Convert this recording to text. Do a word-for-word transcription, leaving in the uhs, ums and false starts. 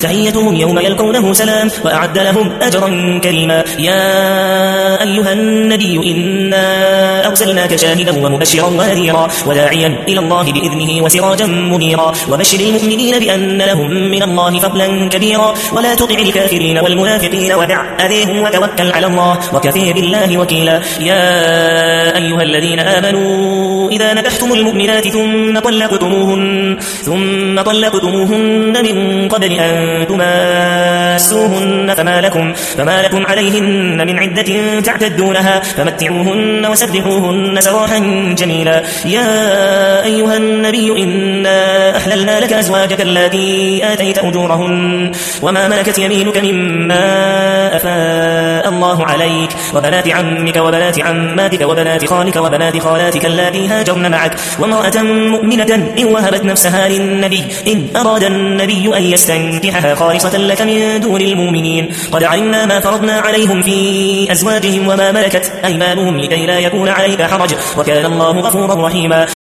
تحيتهم يوم يلقونه سلام وأعد لهم أجرا كريما. يا أيها النبي إنا أرسلناك شاهدا ومبشرا ونذيرا وداعيا إلى الله بإذنه وسراجا منيرا وبشر المؤمنين بأن لهم من الله فضلا كبيرا ولا تطع الكافرين والمنافقين ودع أذيهم وتوكل على الله وكفى بالله وكيلا. يا أيها الذين آمنوا إذا نكحتم المؤمنات ثم طلقتموهن ثم طلقتموهن من قبل أن تماسوهن فما لكم فما لكم عليهن من عدة تعتدونها فمتعوهن وسرحوهن سراحا جميلا. يا أيها النبي إنا أحللنا لك أزواجك اللاتي آتيت أجورهن وما ملكت يمينك مما أفاء الله عليك وبنات عمك وبنات عماتك وبنات خالك وبنات خالاتك اللاتي هاجرن معك وامرأة مؤمنة إن وهبت نفسها للنبي إن أراد النبي أن يستنكحها خالصة لك من دون المؤمنين. قد علمنا ما فرضنا عليهم في أزواجهم وما ملكت أيمانهم لكي لا يكون عليك حرج وكان الله غفورا رحيما.